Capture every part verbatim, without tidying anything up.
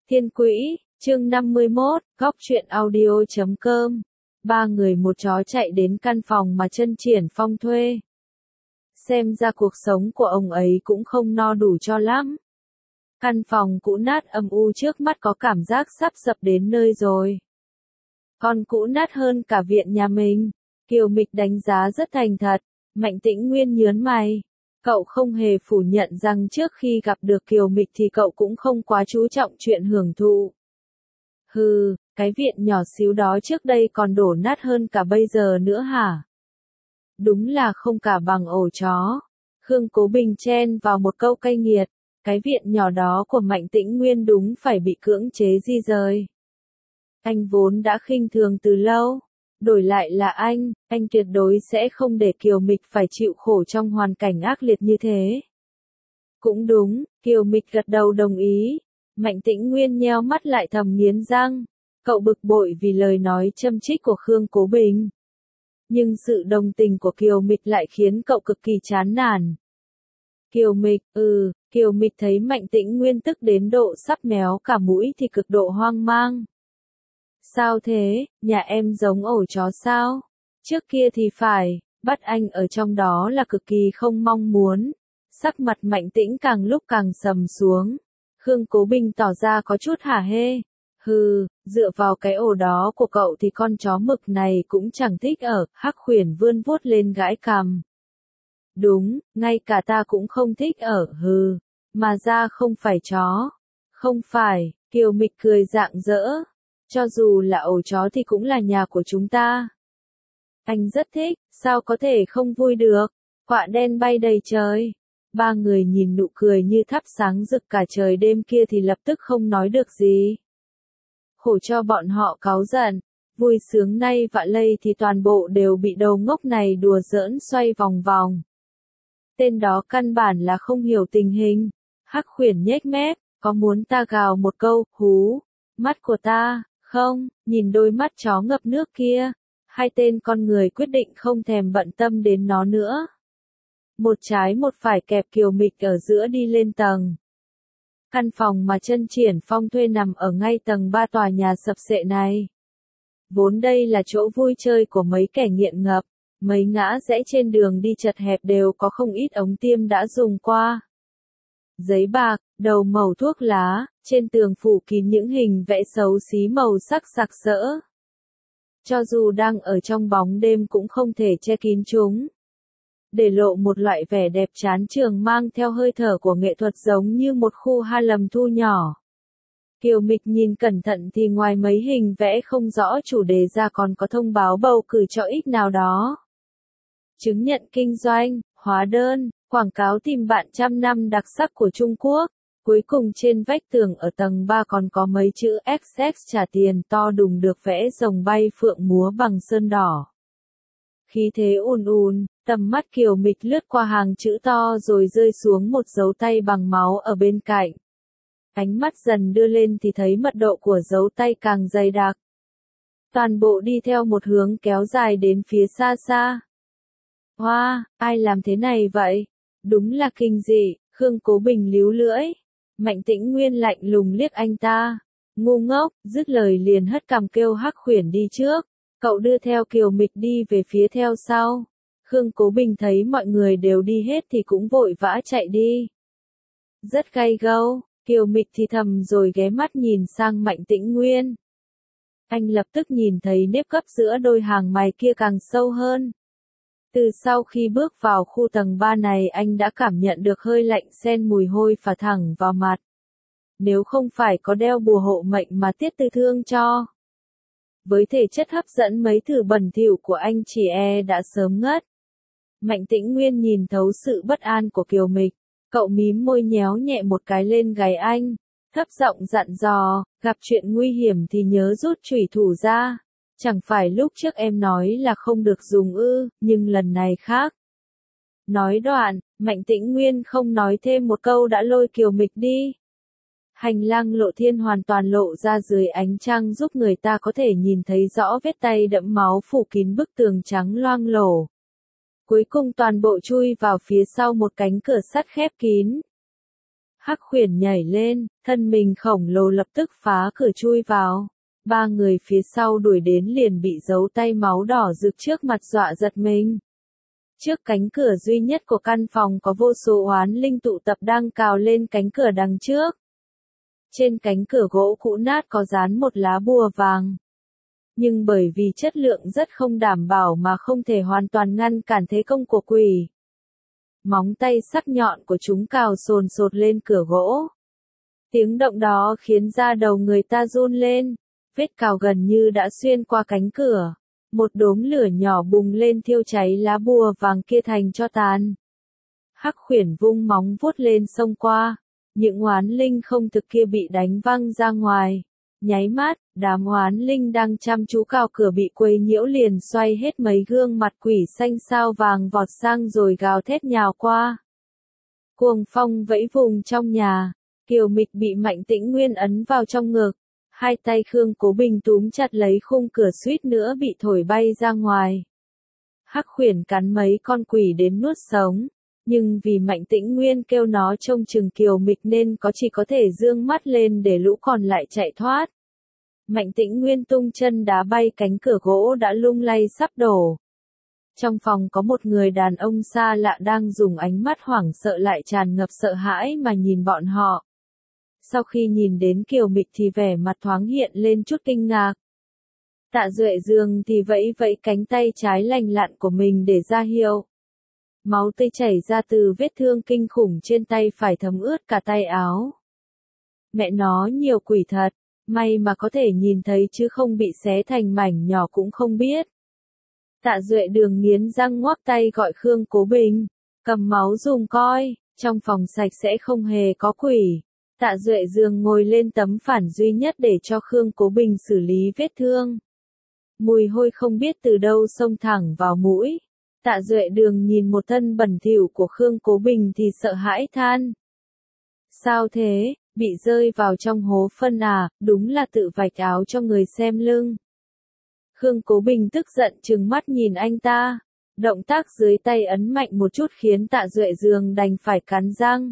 Thiên Quỹ, chương năm mươi mốt, góc truyện audio chấm com. Ba người một chó chạy đến căn phòng mà Chân Triển Phong thuê. Xem ra cuộc sống của ông ấy cũng không no đủ cho lắm. Căn phòng cũ nát âm u trước mắt có cảm giác sắp sập đến nơi rồi. Còn cũ nát hơn cả viện nhà mình. Kiều Mịch đánh giá rất thành thật. Mạnh Tĩnh Nguyên nhớn mày. Cậu không hề phủ nhận rằng trước khi gặp được Kiều Mịch thì cậu cũng không quá chú trọng chuyện hưởng thụ. Hừ, cái viện nhỏ xíu đó trước đây còn đổ nát hơn cả bây giờ nữa hả? Đúng là không cả bằng ổ chó. Khương Cố Bình chen vào một câu cay nghiệt. Cái viện nhỏ đó của Mạnh Tĩnh Nguyên đúng phải bị cưỡng chế di rời. Anh vốn đã khinh thường từ lâu. Đổi lại là anh, anh tuyệt đối sẽ không để Kiều Mịch phải chịu khổ trong hoàn cảnh ác liệt như thế. Cũng đúng, Kiều Mịch gật đầu đồng ý. Mạnh Tĩnh Nguyên nheo mắt lại thầm nghiến răng. Cậu bực bội vì lời nói châm chích của Khương Cố Bình. Nhưng sự đồng tình của Kiều Mịch lại khiến cậu cực kỳ chán nản. Kiều Mịch, ừ, Kiều Mịch thấy Mạnh Tĩnh Nguyên tức đến độ sắp méo cả mũi thì cực độ hoang mang. Sao thế, nhà em giống ổ chó sao? Trước kia thì phải, bắt anh ở trong đó là cực kỳ không mong muốn. Sắc mặt Mạnh Tĩnh càng lúc càng sầm xuống. Khương Cố Bình tỏ ra có chút hả hê. Hừ, dựa vào cái ổ đó của cậu thì con chó mực này cũng chẳng thích ở, Hắc Khuyển vươn vuốt lên gãi cằm. Đúng, ngay cả ta cũng không thích ở, hừ, mà ra không phải chó. Không phải, Kiều Mịch cười rạng rỡ. Cho dù là ổ chó thì cũng là nhà của chúng ta. Anh rất thích, sao có thể không vui được, quạ đen bay đầy trời. Ba người nhìn nụ cười như thắp sáng rực cả trời đêm kia thì lập tức không nói được gì. Khổ cho bọn họ cáu giận, vui sướng nay vạ lây thì toàn bộ đều bị đầu ngốc này đùa giỡn xoay vòng vòng. Tên đó căn bản là không hiểu tình hình. Hắc Khuyển nhếch mép, có muốn ta gào một câu, hú, mắt của ta, không, nhìn đôi mắt chó ngập nước kia. Hai tên con người quyết định không thèm bận tâm đến nó nữa. Một trái một phải kẹp Kiều Mịch ở giữa đi lên tầng. Căn phòng mà Chân Triển Phong thuê nằm ở ngay tầng ba tòa nhà sập xệ này. Vốn đây là chỗ vui chơi của mấy kẻ nghiện ngập, mấy ngã rẽ trên đường đi chật hẹp đều có không ít ống tiêm đã dùng qua. Giấy bạc, đầu mẩu thuốc lá, trên tường phủ kín những hình vẽ xấu xí màu sắc sặc sỡ. Cho dù đang ở trong bóng đêm cũng không thể che kín chúng. Để lộ một loại vẻ đẹp chán chường mang theo hơi thở của nghệ thuật giống như một khu Harlem thu nhỏ. Kiều Mịch nhìn cẩn thận thì ngoài mấy hình vẽ không rõ chủ đề ra còn có thông báo bầu cử cho ích nào đó. Chứng nhận kinh doanh, hóa đơn, quảng cáo tìm bạn trăm năm đặc sắc của Trung Quốc. Cuối cùng trên vách tường ở tầng ba còn có mấy chữ ích ích trả tiền to đùng được vẽ rồng bay phượng múa bằng sơn đỏ. Khí thế ùn ùn, tầm mắt Kiều Mịch lướt qua hàng chữ to rồi rơi xuống một dấu tay bằng máu ở bên cạnh. Ánh mắt dần đưa lên thì thấy mật độ của dấu tay càng dày đặc. Toàn bộ đi theo một hướng kéo dài đến phía xa xa. Hoa, wow, ai làm thế này vậy? Đúng là kinh dị, Khương Cố Bình líu lưỡi. Mạnh Tĩnh Nguyên lạnh lùng liếc anh ta. Ngu ngốc, dứt lời liền hất cằm kêu Hắc Khuyển đi trước. Cậu đưa theo Kiều Mịch đi về phía theo sau. Khương Cố Bình thấy mọi người đều đi hết thì cũng vội vã chạy đi. Rất gay gâu, Kiều Mịch thì thầm rồi ghé mắt nhìn sang Mạnh Tĩnh Nguyên. Anh lập tức nhìn thấy nếp gấp giữa đôi hàng mày kia càng sâu hơn. Từ sau khi bước vào khu tầng ba này anh đã cảm nhận được hơi lạnh sen mùi hôi phả thẳng vào mặt. Nếu không phải có đeo bùa hộ mệnh mà Tiết Tư Thương cho. Với thể chất hấp dẫn mấy thử bẩn thỉu của anh chỉ e đã sớm ngất. Mạnh Tĩnh Nguyên nhìn thấu sự bất an của Kiều Mịch. Cậu mím môi nhéo nhẹ một cái lên gáy anh. Thấp giọng dặn dò, gặp chuyện nguy hiểm thì nhớ rút chủy thủ ra. Chẳng phải lúc trước em nói là không được dùng ư, nhưng lần này khác. Nói đoạn, Mạnh Tĩnh Nguyên không nói thêm một câu đã lôi Kiều Mịch đi. Hành lang lộ thiên hoàn toàn lộ ra dưới ánh trăng giúp người ta có thể nhìn thấy rõ vết tay đẫm máu phủ kín bức tường trắng loang lổ. Cuối cùng toàn bộ chui vào phía sau một cánh cửa sắt khép kín. Hắc Khuyển nhảy lên, thân mình khổng lồ lập tức phá cửa chui vào. Ba người phía sau đuổi đến liền bị dấu tay máu đỏ rực trước mặt dọa giật mình. Trước cánh cửa duy nhất của căn phòng có vô số oán linh tụ tập đang cào lên cánh cửa đằng trước. Trên cánh cửa gỗ cũ nát có dán một lá bùa vàng. Nhưng bởi vì chất lượng rất không đảm bảo mà không thể hoàn toàn ngăn cản thế công của quỷ. Móng tay sắc nhọn của chúng cào sồn sột lên cửa gỗ. Tiếng động đó khiến da đầu người ta run lên, vết cào gần như đã xuyên qua cánh cửa. Một đốm lửa nhỏ bùng lên thiêu cháy lá bùa vàng kia thành tro tàn. Hắc Khuyển vung móng vuốt lên xông qua, những oán linh không thực kia bị đánh văng ra ngoài. Nháy mắt, đám oán linh đang chăm chú cào cửa bị quấy nhiễu liền xoay hết mấy gương mặt quỷ xanh sao vàng vọt sang rồi gào thét nhào qua. Cuồng phong vẫy vùng trong nhà, Kiều Mịch bị Mạnh Tĩnh Nguyên ấn vào trong ngực. Hai tay Khương Cố Bình túm chặt lấy khung cửa suýt nữa bị thổi bay ra ngoài. Hắc Khuyển cắn mấy con quỷ đến nuốt sống, nhưng vì Mạnh Tĩnh Nguyên kêu nó trông chừng Kiều Mịch nên có chỉ có thể dương mắt lên để lũ còn lại chạy thoát. Mạnh Tĩnh Nguyên tung chân đá bay cánh cửa gỗ đã lung lay sắp đổ. Trong phòng có một người đàn ông xa lạ đang dùng ánh mắt hoảng sợ lại tràn ngập sợ hãi mà nhìn bọn họ. Sau khi nhìn đến Kiều Mịch thì vẻ mặt thoáng hiện lên chút kinh ngạc. Tạ Duệ Dương thì vẫy vẫy cánh tay trái lành lặn của mình để ra hiệu. Máu tươi chảy ra từ vết thương kinh khủng trên tay phải thấm ướt cả tay áo. Mẹ nó nhiều quỷ thật, may mà có thể nhìn thấy chứ không bị xé thành mảnh nhỏ cũng không biết. Tạ Duệ Đường nghiến răng ngoác tay gọi Khương Cố Bình, cầm máu dùng coi, trong phòng sạch sẽ không hề có quỷ. Tạ Duệ Dương ngồi lên tấm phản duy nhất để cho Khương Cố Bình xử lý vết thương. Mùi hôi không biết từ đâu xông thẳng vào mũi. Tạ Duệ Đường nhìn một thân bẩn thỉu của Khương Cố Bình thì sợ hãi than. Sao thế, bị rơi vào trong hố phân à, đúng là tự vạch áo cho người xem lưng. Khương Cố Bình tức giận trừng mắt nhìn anh ta. Động tác dưới tay ấn mạnh một chút khiến Tạ Duệ Dương đành phải cắn răng.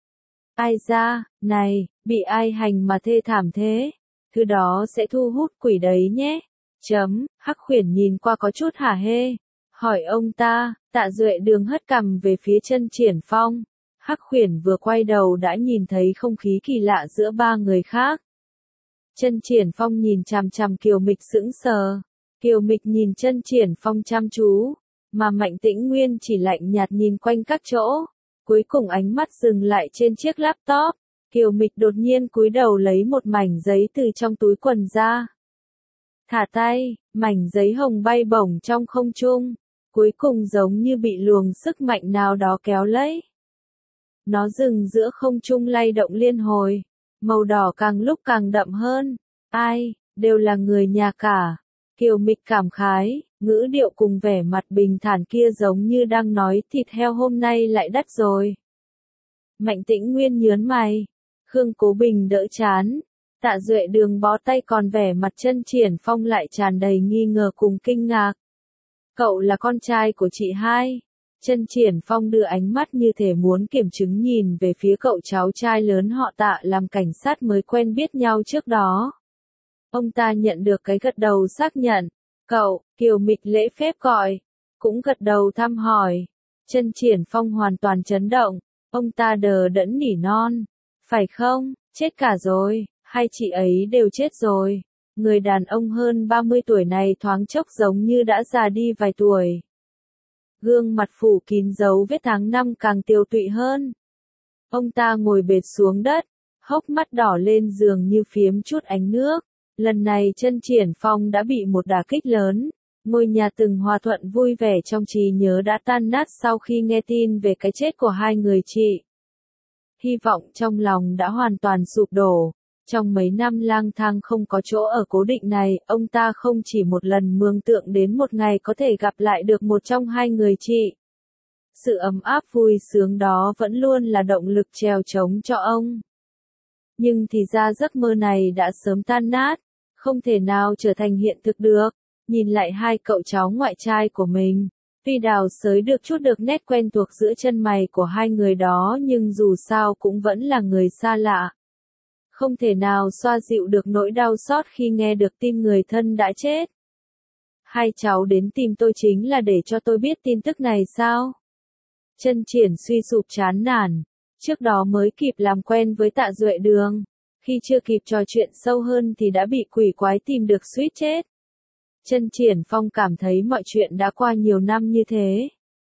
Ai ra, này, bị ai hành mà thê thảm thế? Thứ đó sẽ thu hút quỷ đấy nhé. Chấm, Hắc Khuyển nhìn qua có chút hả hê. Hỏi ông ta, Tạ Duệ Đường hất cằm về phía Chân Triển Phong. Hắc Khuyển vừa quay đầu đã nhìn thấy không khí kỳ lạ giữa ba người khác. Chân Triển Phong nhìn chằm chằm Kiều Mịch sững sờ. Kiều Mịch nhìn Chân Triển Phong chăm chú, mà Mạnh Tĩnh Nguyên chỉ lạnh nhạt nhìn quanh các chỗ. Cuối cùng ánh mắt dừng lại trên chiếc laptop. Kiều Mịch đột nhiên cúi đầu lấy một mảnh giấy từ trong túi quần ra. Thả tay, mảnh giấy hồng bay bổng trong không trung. Cuối cùng giống như bị luồng sức mạnh nào đó kéo lấy. Nó dừng giữa không trung lay động liên hồi. Màu đỏ càng lúc càng đậm hơn. Ai, đều là người nhà cả. Kiều Mịch cảm khái, ngữ điệu cùng vẻ mặt bình thản kia giống như đang nói thịt heo hôm nay lại đắt rồi. Mạnh Tĩnh Nguyên nhớn mày. Khương Cố Bình đỡ chán. Tạ Duệ Đường bó tay còn vẻ mặt Chân Triển Phong lại tràn đầy nghi ngờ cùng kinh ngạc. Cậu là con trai của chị hai. Chân Triển Phong đưa ánh mắt như thể muốn kiểm chứng nhìn về phía cậu cháu trai lớn họ Tạ làm cảnh sát mới quen biết nhau trước đó. Ông ta nhận được cái gật đầu xác nhận. Cậu, Kiều Mịch lễ phép gọi. Cũng gật đầu thăm hỏi. Chân Triển Phong hoàn toàn chấn động. Ông ta đờ đẫn nỉ non. Phải không, chết cả rồi, hai chị ấy đều chết rồi. Người đàn ông hơn ba mươi tuổi này thoáng chốc giống như đã già đi vài tuổi. Gương mặt phủ kín dấu vết tháng năm càng tiêu tụy hơn. Ông ta ngồi bệt xuống đất, hốc mắt đỏ lên dường như phiếm chút ánh nước. Lần này Chân Triển Phong đã bị một đả kích lớn. Ngôi nhà từng hòa thuận vui vẻ trong trí nhớ đã tan nát sau khi nghe tin về cái chết của hai người chị. Hy vọng trong lòng đã hoàn toàn sụp đổ. Trong mấy năm lang thang không có chỗ ở cố định này, ông ta không chỉ một lần mường tượng đến một ngày có thể gặp lại được một trong hai người chị. Sự ấm áp vui sướng đó vẫn luôn là động lực trèo trống cho ông. Nhưng thì ra giấc mơ này đã sớm tan nát, không thể nào trở thành hiện thực được. Nhìn lại hai cậu cháu ngoại trai của mình, Tuy đào sới được chút được nét quen thuộc giữa chân mày của hai người đó nhưng dù sao cũng vẫn là người xa lạ. Không thể nào xoa dịu được nỗi đau xót khi nghe được tin người thân đã chết. Hai cháu đến tìm tôi chính là để cho tôi biết tin tức này sao? Chân Triển suy sụp chán nản. Trước đó mới kịp làm quen với Tạ Duệ Đường. Khi chưa kịp trò chuyện sâu hơn thì đã bị quỷ quái tìm được suýt chết. Chân Triển Phong cảm thấy mọi chuyện đã qua nhiều năm như thế.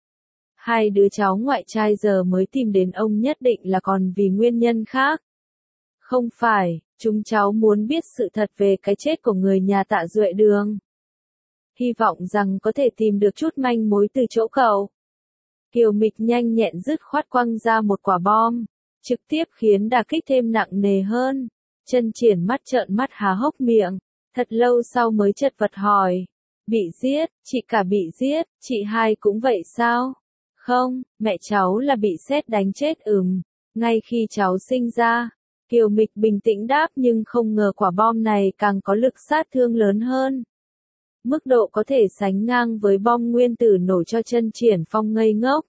Hai đứa cháu ngoại trai giờ mới tìm đến ông nhất định là còn vì nguyên nhân khác. Không phải, chúng cháu muốn biết sự thật về cái chết của người nhà Tạ Duệ Đường. Hy vọng rằng có thể tìm được chút manh mối từ chỗ cậu. Kiều Mịch nhanh nhẹn dứt khoát quăng ra một quả bom, trực tiếp khiến đả kích thêm nặng nề hơn. Chân Triển mắt trợn mắt há hốc miệng, thật lâu sau mới chật vật hỏi. Bị giết, chị cả bị giết, chị hai cũng vậy sao? Không, mẹ cháu là bị sét đánh chết ừm, ngay khi cháu sinh ra. Kiều Mịch bình tĩnh đáp nhưng không ngờ quả bom này càng có lực sát thương lớn hơn. Mức độ có thể sánh ngang với bom nguyên tử nổ cho Chân Triển Phong ngây ngốc.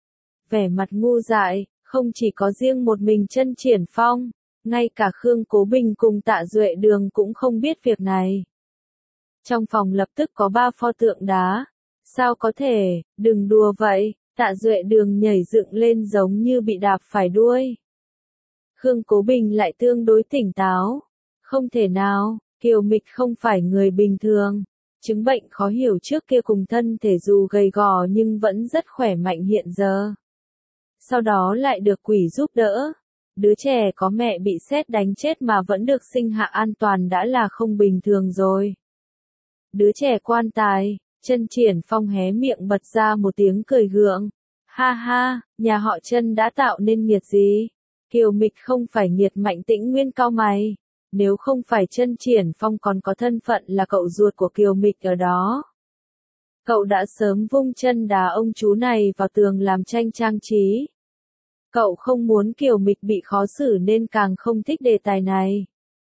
Vẻ mặt ngu dại, không chỉ có riêng một mình Chân Triển Phong, ngay cả Khương Cố Bình cùng Tạ Duệ Đường cũng không biết việc này. Trong phòng lập tức có ba pho tượng đá. Sao có thể, đừng đùa vậy, Tạ Duệ Đường nhảy dựng lên giống như bị đạp phải đuôi. Khương Cố Bình lại tương đối tỉnh táo. Không thể nào, Kiều Mịch không phải người bình thường. Chứng bệnh khó hiểu trước kia cùng thân thể dù gầy gò nhưng vẫn rất khỏe mạnh hiện giờ. Sau đó lại được quỷ giúp đỡ. Đứa trẻ có mẹ bị sét đánh chết mà vẫn được sinh hạ an toàn đã là không bình thường rồi. Đứa trẻ quan tài, Chân Triển Phong hé miệng bật ra một tiếng cười gượng. Ha ha, nhà họ Chân đã tạo nên nghiệt gì? Kiều Mịch không phải nghiệt Mạnh Tĩnh Nguyên cau mày. Nếu không phải Chân Triển Phong còn có thân phận là cậu ruột của Kiều Mịch ở đó. Cậu đã sớm vung chân đá ông chú này vào tường làm tranh trang trí. Cậu không muốn Kiều Mịch bị khó xử nên càng không thích đề tài này.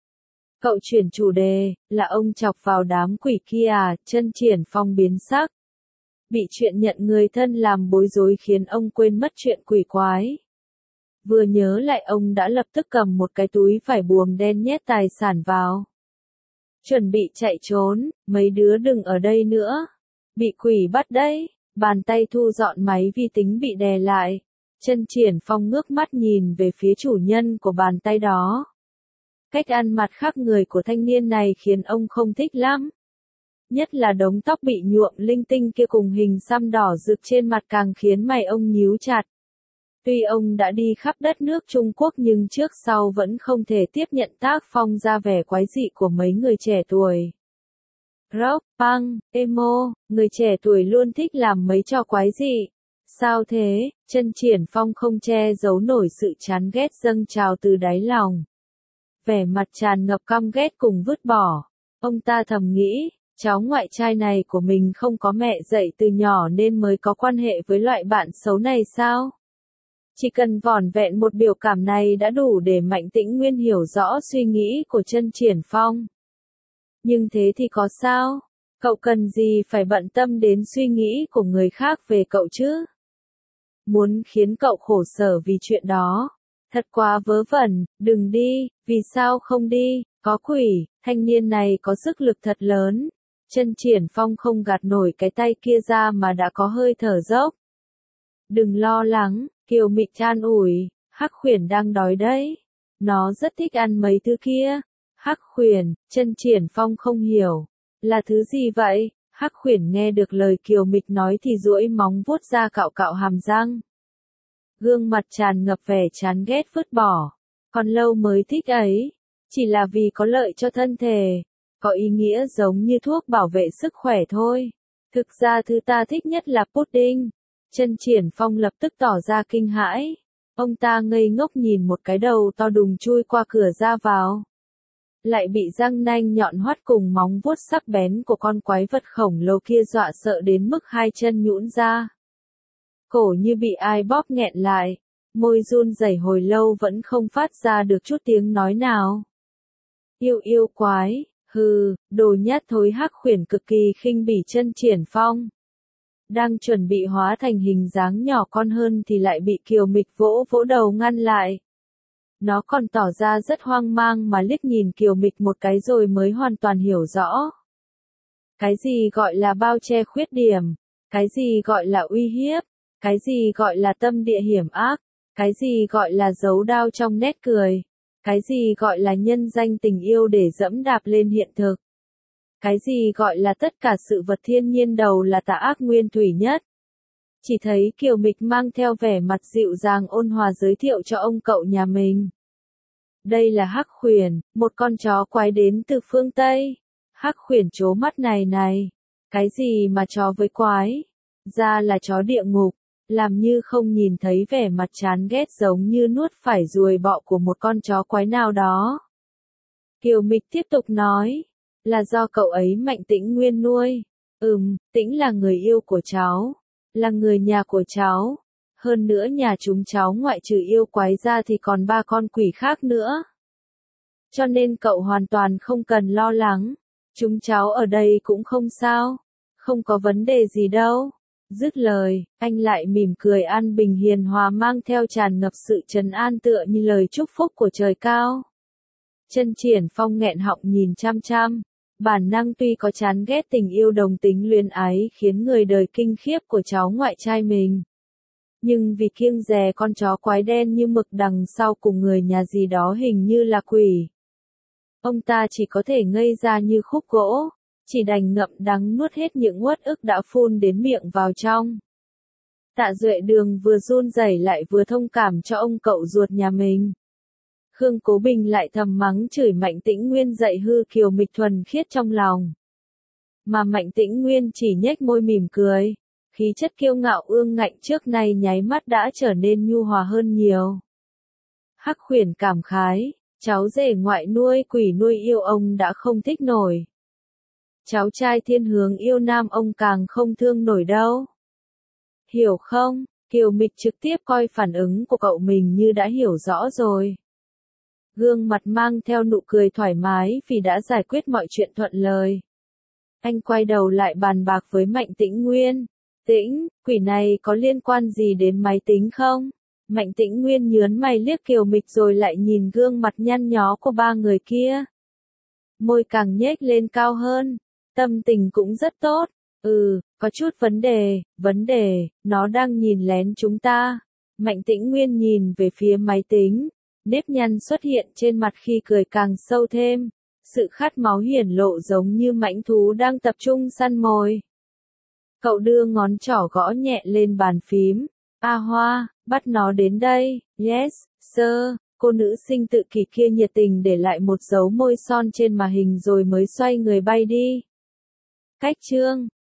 Cậu chuyển chủ đề, là ông chọc vào đám quỷ kia à? Chân Triển Phong biến sắc. Bị chuyện nhận người thân làm bối rối khiến ông quên mất chuyện quỷ quái. Vừa nhớ lại ông đã lập tức cầm một cái túi vải buồm đen nhét tài sản vào. Chuẩn bị chạy trốn, mấy đứa đừng ở đây nữa. Bị quỷ bắt đấy, bàn tay thu dọn máy vi tính bị đè lại. Chân Triển Phong ngước mắt nhìn về phía chủ nhân của bàn tay đó. Cách ăn mặc khác người của thanh niên này khiến ông không thích lắm. Nhất là đống tóc bị nhuộm linh tinh kia cùng hình xăm đỏ rực trên mặt càng khiến mày ông nhíu chặt. Tuy ông đã đi khắp đất nước Trung Quốc nhưng trước sau vẫn không thể tiếp nhận tác phong ra vẻ quái dị của mấy người trẻ tuổi. Rock, punk, emo, người trẻ tuổi luôn thích làm mấy trò quái dị. Sao thế? Chân Triển Phong không che giấu nổi sự chán ghét dâng trào từ đáy lòng. Vẻ mặt tràn ngập căm ghét cùng vứt bỏ. Ông ta thầm nghĩ, cháu ngoại trai này của mình không có mẹ dạy từ nhỏ nên mới có quan hệ với loại bạn xấu này sao? Chỉ cần vỏn vẹn một biểu cảm này đã đủ để Mạnh Tĩnh Nguyên hiểu rõ suy nghĩ của Chân Triển Phong. Nhưng thế thì có sao? Cậu cần gì phải bận tâm đến suy nghĩ của người khác về cậu chứ? Muốn khiến cậu khổ sở vì chuyện đó. Thật quá vớ vẩn, đừng đi, vì sao không đi, có quỷ, thanh niên này có sức lực thật lớn. Chân Triển Phong không gạt nổi cái tay kia ra mà đã có hơi thở dốc. Đừng lo lắng, Kiều Mịch an ủi, Hắc Khuyển đang đói đấy. Nó rất thích ăn mấy thứ kia. Hắc Khuyển, Chân Triển Phong không hiểu. Là thứ gì vậy? Hắc Khuyển nghe được lời Kiều Mịch nói thì duỗi móng vuốt ra cạo cạo hàm răng. Gương mặt tràn ngập vẻ chán ghét vứt bỏ. Còn lâu mới thích ấy. Chỉ là vì có lợi cho thân thể. Có ý nghĩa giống như thuốc bảo vệ sức khỏe thôi. Thực ra thứ ta thích nhất là pudding. Chân Triển Phong lập tức tỏ ra kinh hãi. Ông ta ngây ngốc nhìn một cái đầu to đùng chui qua cửa ra vào. Lại bị răng nanh nhọn hoắt cùng móng vuốt sắc bén của con quái vật khổng lồ kia dọa sợ đến mức hai chân nhũn ra. Cổ như bị ai bóp nghẹn lại, môi run rẩy hồi lâu vẫn không phát ra được chút tiếng nói nào. Yêu yêu quái, hừ, đồ nhát thối. Hắc Khuyển cực kỳ khinh bỉ Chân Triển Phong. Đang chuẩn bị hóa thành hình dáng nhỏ con hơn thì lại bị Kiều Mịch vỗ vỗ đầu ngăn lại. Nó còn tỏ ra rất hoang mang mà liếc nhìn Kiều Mịch một cái rồi mới hoàn toàn hiểu rõ. Cái gì gọi là bao che khuyết điểm? Cái gì gọi là uy hiếp? Cái gì gọi là tâm địa hiểm ác? Cái gì gọi là giấu đao trong nét cười? Cái gì gọi là nhân danh tình yêu để dẫm đạp lên hiện thực? Cái gì gọi là tất cả sự vật thiên nhiên đầu là tà ác nguyên thủy nhất? Chỉ thấy Kiều Mịch mang theo vẻ mặt dịu dàng ôn hòa giới thiệu cho ông cậu nhà mình. Đây là Hắc Khuyển, một con chó quái đến từ phương Tây. Hắc Khuyển trố mắt này này. Cái gì mà chó với quái? Ra là chó địa ngục. Làm như không nhìn thấy vẻ mặt chán ghét giống như nuốt phải ruồi bọ của một con chó quái nào đó. Kiều Mịch tiếp tục nói. Là do cậu ấy Mạnh Tĩnh Nguyên nuôi. Ừm, Tĩnh là người yêu của cháu. Là người nhà của cháu. Hơn nữa nhà chúng cháu ngoại trừ yêu quái ra thì còn ba con quỷ khác nữa. Cho nên cậu hoàn toàn không cần lo lắng. Chúng cháu ở đây cũng không sao. Không có vấn đề gì đâu. Dứt lời, anh lại mỉm cười an bình hiền hòa mang theo tràn ngập sự trấn an tựa như lời chúc phúc của trời cao. Chân Triển Phong nghẹn họng nhìn chăm chăm. Bản năng tuy có chán ghét tình yêu đồng tính luyến ái khiến người đời kinh khiếp của cháu ngoại trai mình. Nhưng vì kiêng dè con chó quái đen như mực đằng sau cùng người nhà gì đó hình như là quỷ. Ông ta chỉ có thể ngây ra như khúc gỗ, chỉ đành ngậm đắng nuốt hết những uất ức đã phun đến miệng vào trong. Tạ Duệ Đường vừa run rẩy lại vừa thông cảm cho ông cậu ruột nhà mình. Khương Cố Bình lại thầm mắng chửi Mạnh Tĩnh Nguyên dạy hư Kiều Mịch thuần khiết trong lòng. Mà Mạnh Tĩnh Nguyên chỉ nhếch môi mỉm cười, khí chất kiêu ngạo ương ngạnh trước nay nháy mắt đã trở nên nhu hòa hơn nhiều. Hắc Khuyển cảm khái, cháu rể ngoại nuôi quỷ nuôi yêu ông đã không thích nổi. Cháu trai thiên hướng yêu nam ông càng không thương nổi đâu. Hiểu không? Kiều Mịch trực tiếp coi phản ứng của cậu mình như đã hiểu rõ rồi. Gương mặt mang theo nụ cười thoải mái vì đã giải quyết mọi chuyện thuận lời. Anh quay đầu lại bàn bạc với Mạnh Tĩnh Nguyên. Tĩnh, quỷ này có liên quan gì đến máy tính không? Mạnh Tĩnh Nguyên nhớn mày liếc Kiều Mịch rồi lại nhìn gương mặt nhăn nhó của ba người kia. Môi càng nhếch lên cao hơn. Tâm tình cũng rất tốt. Ừ, có chút vấn đề, vấn đề, nó đang nhìn lén chúng ta. Mạnh Tĩnh Nguyên nhìn về phía máy tính. Nếp nhăn xuất hiện trên mặt khi cười càng sâu thêm. Sự khát máu hiển lộ giống như mãnh thú đang tập trung săn mồi. Cậu đưa ngón trỏ gõ nhẹ lên bàn phím. A Hoa, bắt nó đến đây. Yes, sir. Cô nữ sinh tự kỷ kia nhiệt tình để lại một dấu môi son trên màn hình rồi mới xoay người bay đi. Cách chương